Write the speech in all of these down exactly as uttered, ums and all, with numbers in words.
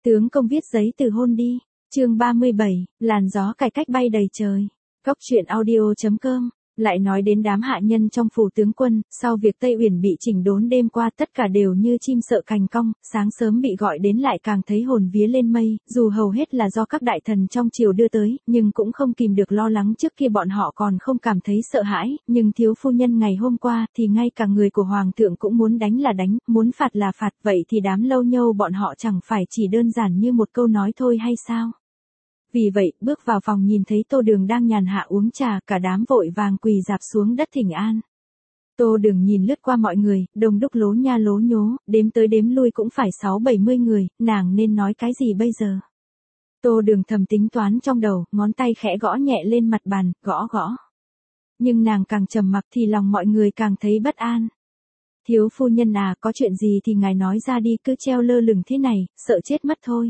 Tướng công viết giấy từ hôn đi. Chương ba mươi bảy, làn gió cải cách bay đầy trời. Góc truyện audio chấm com. Lại nói đến đám hạ nhân trong phủ tướng quân, sau việc Tây Uyển bị chỉnh đốn đêm qua tất cả đều như chim sợ cành cong, sáng sớm bị gọi đến lại càng thấy hồn vía lên mây, dù hầu hết là do các đại thần trong triều đưa tới, nhưng cũng không kìm được lo lắng. Trước kia bọn họ còn không cảm thấy sợ hãi, nhưng thiếu phu nhân ngày hôm qua thì ngay cả người của hoàng thượng cũng muốn đánh là đánh, muốn phạt là phạt, vậy thì đám lâu nhâu bọn họ chẳng phải chỉ đơn giản như một câu nói thôi hay sao? Vì vậy, bước vào phòng nhìn thấy Tô Đường đang nhàn hạ uống trà, cả đám vội vàng quỳ rạp xuống đất thỉnh an. Tô Đường nhìn lướt qua mọi người, đông đúc lố nha lố nhố, đếm tới đếm lui cũng phải sáu bảy mươi người, nàng nên nói cái gì bây giờ? Tô Đường thầm tính toán trong đầu, ngón tay khẽ gõ nhẹ lên mặt bàn, gõ gõ. Nhưng nàng càng trầm mặc thì lòng mọi người càng thấy bất an. Thiếu phu nhân à, có chuyện gì thì ngài nói ra đi, cứ treo lơ lửng thế này, sợ chết mất thôi.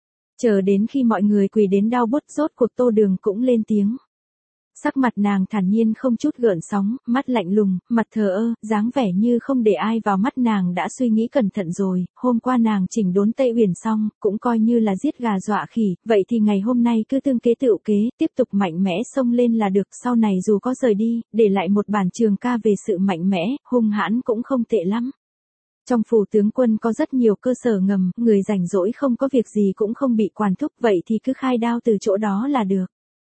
Chờ đến khi mọi người quỳ đến đau bút, rốt cuộc Tô Đường cũng lên tiếng. Sắc mặt nàng thản nhiên không chút gợn sóng, mắt lạnh lùng, mặt thờ ơ, dáng vẻ như không để ai vào mắt. Nàng đã suy nghĩ cẩn thận rồi, hôm qua nàng chỉnh đốn Tây Uyển xong, cũng coi như là giết gà dọa khỉ, vậy thì ngày hôm nay cứ tương kế tựu kế, tiếp tục mạnh mẽ xông lên là được. Sau này dù có rời đi, để lại một bản trường ca về sự mạnh mẽ, hung hãn cũng không tệ lắm. Trong phủ tướng quân có rất nhiều cơ sở ngầm, người rảnh rỗi không có việc gì cũng không bị quản thúc, vậy thì cứ khai đao từ chỗ đó là được.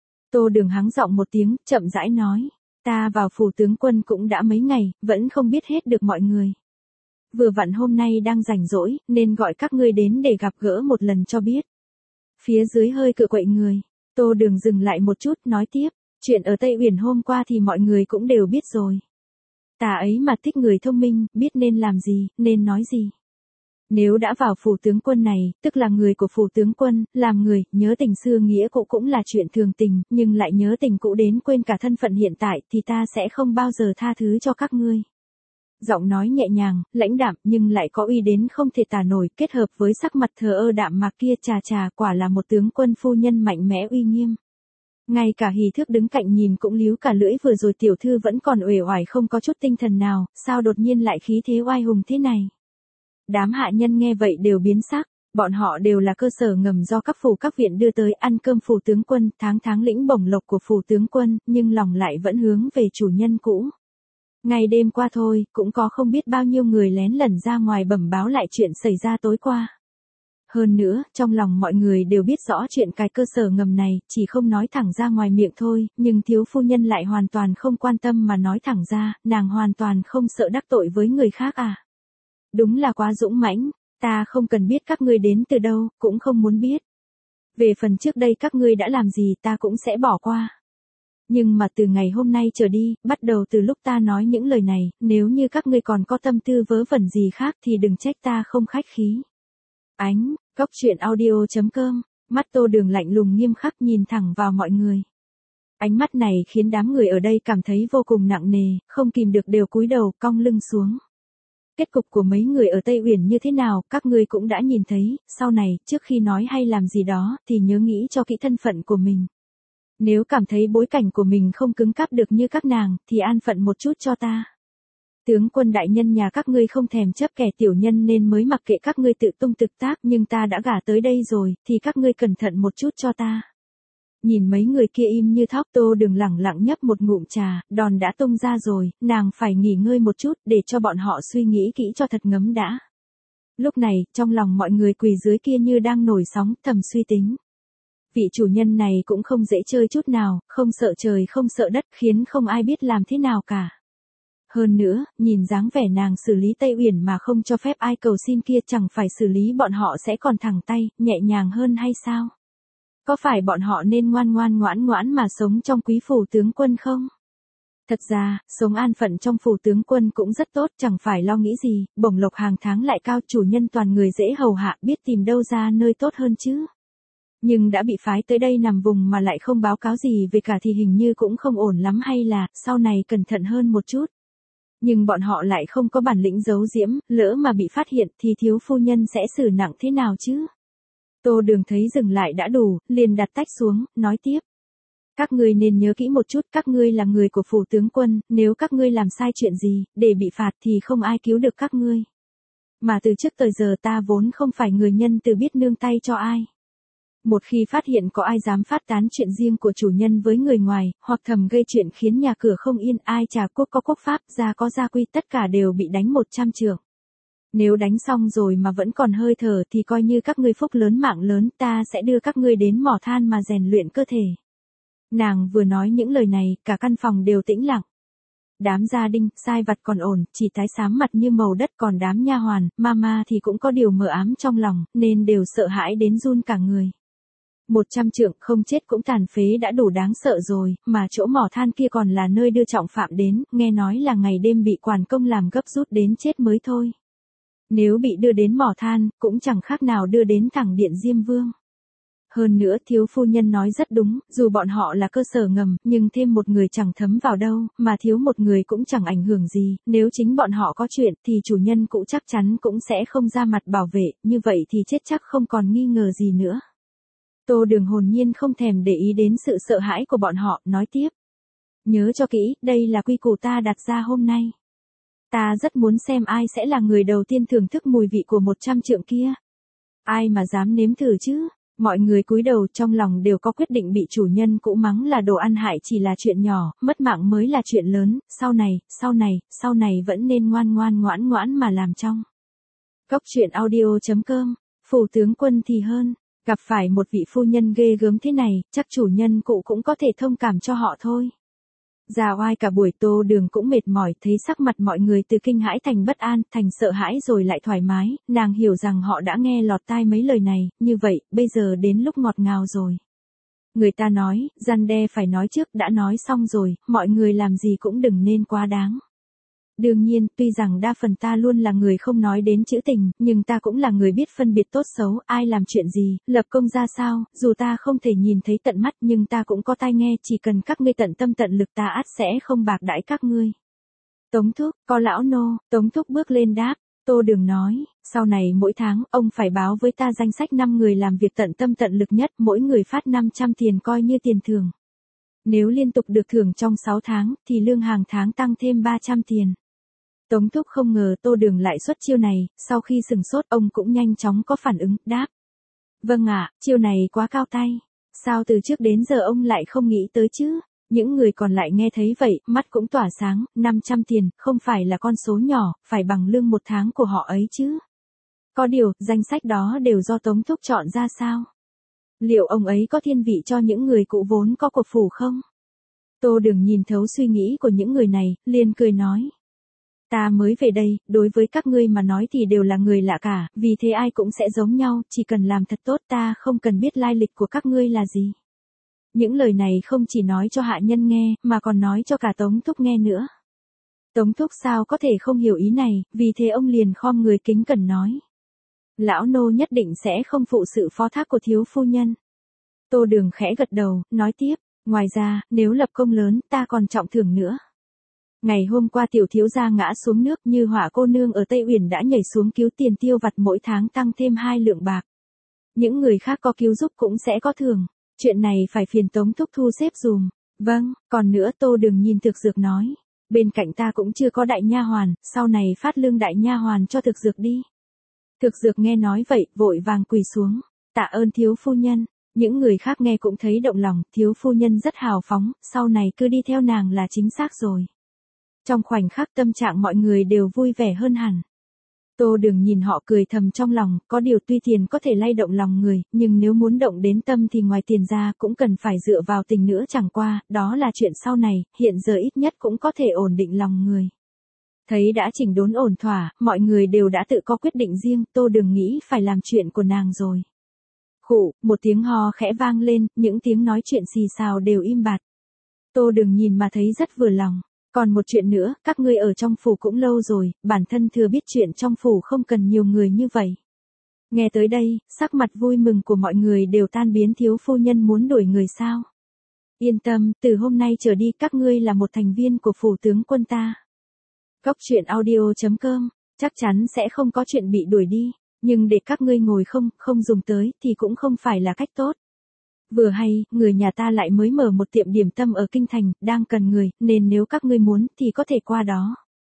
Tô Đường hắng giọng một tiếng, chậm rãi nói, ta vào phủ tướng quân cũng đã mấy ngày, vẫn không biết hết được mọi người. Vừa vặn hôm nay đang rảnh rỗi, nên gọi các ngươi đến để gặp gỡ một lần cho biết. Phía dưới hơi cựa quậy người, Tô Đường dừng lại một chút, nói tiếp, chuyện ở Tây Uyển hôm qua thì mọi người cũng đều biết rồi. Ta ấy mà thích người thông minh, biết nên làm gì, nên nói gì. Nếu đã vào phủ tướng quân này, tức là người của phủ tướng quân, làm người, nhớ tình xưa nghĩa cũ cũng là chuyện thường tình, nhưng lại nhớ tình cũ đến quên cả thân phận hiện tại, thì ta sẽ không bao giờ tha thứ cho các ngươi. Giọng nói nhẹ nhàng, lãnh đạm, nhưng lại có uy đến không thể tả nổi, kết hợp với sắc mặt thờ ơ đạm mạc kia, chà chà, quả là một tướng quân phu nhân mạnh mẽ uy nghiêm. Ngay cả Hỷ Thước đứng cạnh nhìn cũng líu cả lưỡi, vừa rồi tiểu thư vẫn còn uể oải không có chút tinh thần nào, sao đột nhiên lại khí thế oai hùng thế này. Đám hạ nhân nghe vậy đều biến sắc, bọn họ đều là cơ sở ngầm do các phủ các viện đưa tới, ăn cơm phủ tướng quân, tháng tháng lĩnh bổng lộc của phủ tướng quân, nhưng lòng lại vẫn hướng về chủ nhân cũ. Ngày đêm qua thôi, cũng có không biết bao nhiêu người lén lẩn ra ngoài bẩm báo lại chuyện xảy ra tối qua. Hơn nữa, trong lòng mọi người đều biết rõ chuyện cái cơ sở ngầm này, chỉ không nói thẳng ra ngoài miệng thôi, nhưng thiếu phu nhân lại hoàn toàn không quan tâm mà nói thẳng ra, nàng hoàn toàn không sợ đắc tội với người khác à. Đúng là quá dũng mãnh, ta không cần biết các ngươi đến từ đâu, cũng không muốn biết. Về phần trước đây các ngươi đã làm gì ta cũng sẽ bỏ qua. Nhưng mà từ ngày hôm nay trở đi, bắt đầu từ lúc ta nói những lời này, nếu như các ngươi còn có tâm tư vớ vẩn gì khác thì đừng trách ta không khách khí. Ánh, góc truyện audio chấm com, mắt Tô Đường lạnh lùng nghiêm khắc nhìn thẳng vào mọi người. Ánh mắt này khiến đám người ở đây cảm thấy vô cùng nặng nề, không kìm được đều cúi đầu, cong lưng xuống. Kết cục của mấy người ở Tây Uyển như thế nào, các ngươi cũng đã nhìn thấy, sau này, trước khi nói hay làm gì đó, thì nhớ nghĩ cho kỹ thân phận của mình. Nếu cảm thấy bối cảnh của mình không cứng cáp được như các nàng, thì an phận một chút cho ta. Tướng quân đại nhân nhà các ngươi không thèm chấp kẻ tiểu nhân nên mới mặc kệ các ngươi tự tung tự tác, nhưng ta đã gả tới đây rồi, thì các ngươi cẩn thận một chút cho ta. Nhìn mấy người kia im như thóc, Tô Đường lẳng lặng nhấp một ngụm trà, đòn đã tung ra rồi, nàng phải nghỉ ngơi một chút để cho bọn họ suy nghĩ kỹ cho thật ngấm đã. Lúc này, trong lòng mọi người quỳ dưới kia như đang nổi sóng, thầm suy tính. Vị chủ nhân này cũng không dễ chơi chút nào, không sợ trời không sợ đất, khiến không ai biết làm thế nào cả. Hơn nữa, nhìn dáng vẻ nàng xử lý Tây Uyển mà không cho phép ai cầu xin kia, chẳng phải xử lý bọn họ sẽ còn thẳng tay, nhẹ nhàng hơn hay sao? Có phải bọn họ nên ngoan ngoan ngoãn ngoãn mà sống trong quý phủ tướng quân không? Thật ra, sống an phận trong phủ tướng quân cũng rất tốt, chẳng phải lo nghĩ gì, bổng lộc hàng tháng lại cao, chủ nhân toàn người dễ hầu hạ, biết tìm đâu ra nơi tốt hơn chứ. Nhưng đã bị phái tới đây nằm vùng mà lại không báo cáo gì về cả thì hình như cũng không ổn lắm, hay là, sau này cẩn thận hơn một chút. Nhưng bọn họ lại không có bản lĩnh giấu giếm, lỡ mà bị phát hiện thì thiếu phu nhân sẽ xử nặng thế nào chứ? Tô Đường thấy dừng lại đã đủ, liền đặt tách xuống, nói tiếp. Các ngươi nên nhớ kỹ một chút, các ngươi là người của phủ tướng quân, nếu các ngươi làm sai chuyện gì, để bị phạt thì không ai cứu được các ngươi. Mà từ trước tới giờ ta vốn không phải người nhân từ biết nương tay cho ai. Một khi phát hiện có ai dám phát tán chuyện riêng của chủ nhân với người ngoài, hoặc thầm gây chuyện khiến nhà cửa không yên, ai trả quốc có quốc pháp, gia có gia quy, tất cả đều bị đánh một trăm trượng. Nếu đánh xong rồi mà vẫn còn hơi thở thì coi như các ngươi phúc lớn mạng lớn, ta sẽ đưa các ngươi đến mỏ than mà rèn luyện cơ thể. Nàng vừa nói những lời này, cả căn phòng đều tĩnh lặng. Đám gia đình, sai vặt còn ổn, chỉ tái xám mặt như màu đất, còn đám nha hoàn, mama thì cũng có điều mờ ám trong lòng, nên đều sợ hãi đến run cả người. Một trăm trượng không chết cũng tàn phế đã đủ đáng sợ rồi, mà chỗ mỏ than kia còn là nơi đưa trọng phạm đến, nghe nói là ngày đêm bị quản công làm gấp rút đến chết mới thôi. Nếu bị đưa đến mỏ than, cũng chẳng khác nào đưa đến thẳng điện Diêm Vương. Hơn nữa thiếu phu nhân nói rất đúng, dù bọn họ là cơ sở ngầm, nhưng thêm một người chẳng thấm vào đâu, mà thiếu một người cũng chẳng ảnh hưởng gì, nếu chính bọn họ có chuyện thì chủ nhân cũ chắc chắn cũng sẽ không ra mặt bảo vệ, như vậy thì chết chắc không còn nghi ngờ gì nữa. Tô Đường hồn nhiên không thèm để ý đến sự sợ hãi của bọn họ, nói tiếp. Nhớ cho kỹ, đây là quy củ ta đặt ra hôm nay. Ta rất muốn xem ai sẽ là người đầu tiên thưởng thức mùi vị của một trăm trượng kia. Ai mà dám nếm thử chứ? Mọi người cúi đầu, trong lòng đều có quyết định, bị chủ nhân cũ mắng là đồ ăn hại chỉ là chuyện nhỏ, mất mạng mới là chuyện lớn, sau này, sau này, sau này vẫn nên ngoan ngoan ngoãn ngoãn mà làm trong. Cốc truyện audio chấm com, phủ tướng quân thì hơn, gặp phải một vị phu nhân ghê gớm thế này, chắc chủ nhân cũ cũng có thể thông cảm cho họ thôi. Già oai cả buổi, Tô Đường cũng mệt mỏi, thấy sắc mặt mọi người từ kinh hãi thành bất an, thành sợ hãi rồi lại thoải mái, nàng hiểu rằng họ đã nghe lọt tai mấy lời này, như vậy, bây giờ đến lúc ngọt ngào rồi. Người ta nói, răn đe phải nói trước, đã nói xong rồi, mọi người làm gì cũng đừng nên quá đáng. Đương nhiên, tuy rằng đa phần ta luôn là người không nói đến chữ tình, nhưng ta cũng là người biết phân biệt tốt xấu, ai làm chuyện gì, lập công ra sao, dù ta không thể nhìn thấy tận mắt nhưng ta cũng có tai nghe, chỉ cần các ngươi tận tâm tận lực ta ắt sẽ không bạc đãi các ngươi. Tống Thúc, có lão nô, Tống Thúc bước lên đáp, Tô Đường nói, sau này mỗi tháng, ông phải báo với ta danh sách năm người làm việc tận tâm tận lực nhất, mỗi người phát năm trăm tiền coi như tiền thưởng. Nếu liên tục được thưởng trong sáu tháng, thì lương hàng tháng tăng thêm ba trăm tiền. Tống Thúc không ngờ Tô Đường lại xuất chiêu này, sau khi sừng sốt ông cũng nhanh chóng có phản ứng, đáp. Vâng ạ, chiêu này quá cao tay. Sao từ trước đến giờ ông lại không nghĩ tới chứ? Những người còn lại nghe thấy vậy, mắt cũng tỏa sáng, năm trăm tiền, không phải là con số nhỏ, phải bằng lương một tháng của họ ấy chứ. Có điều, danh sách đó đều do Tống Thúc chọn ra sao? Liệu ông ấy có thiên vị cho những người cũ vốn có của phủ không? Tô Đường nhìn thấu suy nghĩ của những người này, liền cười nói. Ta mới về đây, đối với các ngươi mà nói thì đều là người lạ cả, vì thế ai cũng sẽ giống nhau, chỉ cần làm thật tốt, ta không cần biết lai lịch của các ngươi là gì. Những lời này không chỉ nói cho hạ nhân nghe, mà còn nói cho cả Tống Thúc nghe nữa. Tống Thúc sao có thể không hiểu ý này, vì thế ông liền khom người kính cẩn nói. Lão nô nhất định sẽ không phụ sự phó thác của thiếu phu nhân. Tô Đường khẽ gật đầu, nói tiếp, ngoài ra, nếu lập công lớn, ta còn trọng thưởng nữa. Ngày hôm qua tiểu thiếu gia ngã xuống nước, Như Hỏa cô nương ở Tây Uyển đã nhảy xuống cứu, tiền tiêu vặt mỗi tháng tăng thêm hai lượng bạc. Những người khác có cứu giúp cũng sẽ có thưởng, chuyện này phải phiền Tống Thúc thu xếp dùm. Vâng, còn nữa, Tô Đường nhìn Thực Dược nói, bên cạnh ta cũng chưa có đại nha hoàn, sau này phát lương đại nha hoàn cho Thực Dược đi. Thực Dược nghe nói vậy, vội vàng quỳ xuống, tạ ơn thiếu phu nhân. Những người khác nghe cũng thấy động lòng, thiếu phu nhân rất hào phóng, sau này cứ đi theo nàng là chính xác rồi. Trong khoảnh khắc tâm trạng mọi người đều vui vẻ hơn hẳn. Tô Đường nhìn họ cười thầm trong lòng, có điều tuy tiền có thể lay động lòng người, nhưng nếu muốn động đến tâm thì ngoài tiền ra cũng cần phải dựa vào tình nữa, chẳng qua, đó là chuyện sau này, hiện giờ ít nhất cũng có thể ổn định lòng người. Thấy đã chỉnh đốn ổn thỏa, mọi người đều đã tự có quyết định riêng, Tô Đường nghĩ phải làm chuyện của nàng rồi. Khụ, một tiếng ho khẽ vang lên, những tiếng nói chuyện xì xào đều im bặt. Tô Đường nhìn mà thấy rất vừa lòng. Còn một chuyện nữa, các ngươi ở trong phủ cũng lâu rồi, bản thân thừa biết chuyện trong phủ không cần nhiều người như vậy. Nghe tới đây, sắc mặt vui mừng của mọi người đều tan biến, thiếu phu nhân muốn đuổi người sao? Yên tâm, từ hôm nay trở đi các ngươi là một thành viên của phủ tướng quân ta. Cốc truyện audio chấm com, chắc chắn sẽ không có chuyện bị đuổi đi, nhưng để các ngươi ngồi không, không dùng tới thì cũng không phải là cách tốt. Vừa hay, người nhà ta lại mới mở một tiệm điểm tâm ở Kinh Thành, đang cần người, nên nếu các ngươi muốn thì có thể qua đó.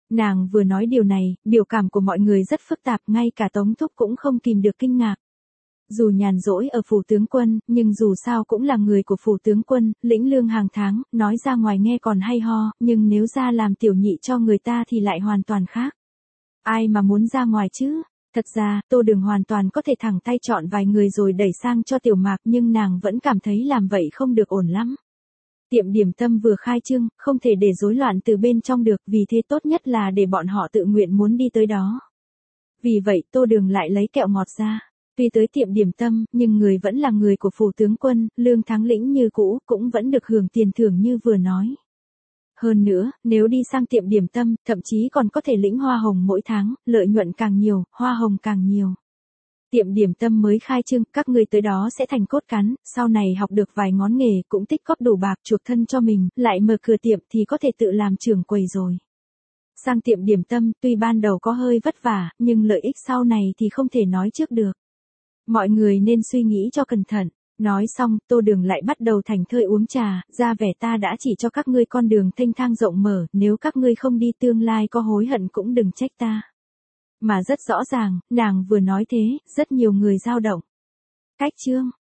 Nàng vừa nói điều này, biểu cảm của mọi người rất phức tạp, ngay cả Tống Thúc cũng không kìm được kinh ngạc. Dù nhàn rỗi ở phủ tướng quân, nhưng dù sao cũng là người của phủ tướng quân, lĩnh lương hàng tháng, nói ra ngoài nghe còn hay ho, nhưng nếu ra làm tiểu nhị cho người ta thì lại hoàn toàn khác. Ai mà muốn ra ngoài chứ? Thật ra, Tô Đường hoàn toàn có thể thẳng tay chọn vài người rồi đẩy sang cho Tiểu Mạc, nhưng nàng vẫn cảm thấy làm vậy không được ổn lắm. Tiệm điểm tâm vừa khai trương, không thể để rối loạn từ bên trong được, vì thế tốt nhất là để bọn họ tự nguyện muốn đi tới đó. Vì vậy Tô Đường lại lấy kẹo ngọt ra. Tuy tới tiệm điểm tâm, nhưng người vẫn là người của phủ tướng quân, lương tháng lĩnh như cũ, cũng vẫn được hưởng tiền thưởng như vừa nói. Hơn nữa, nếu đi sang tiệm điểm tâm, thậm chí còn có thể lĩnh hoa hồng mỗi tháng, lợi nhuận càng nhiều, hoa hồng càng nhiều. Tiệm điểm tâm mới khai trương, các người tới đó sẽ thành cốt cán, sau này học được vài ngón nghề, cũng tích cóp đủ bạc chuộc thân cho mình, lại mở cửa tiệm thì có thể tự làm trưởng quầy rồi. Sang tiệm điểm tâm, tuy ban đầu có hơi vất vả, nhưng lợi ích sau này thì không thể nói trước được. Mọi người nên suy nghĩ cho cẩn thận. Nói xong, Tô Đường lại bắt đầu thành thơi uống trà, ra vẻ ta đã chỉ cho các ngươi con đường thênh thang rộng mở, nếu các ngươi không đi tương lai có hối hận cũng đừng trách ta. Mà rất rõ ràng, nàng vừa nói thế, rất nhiều người dao động. Cách chương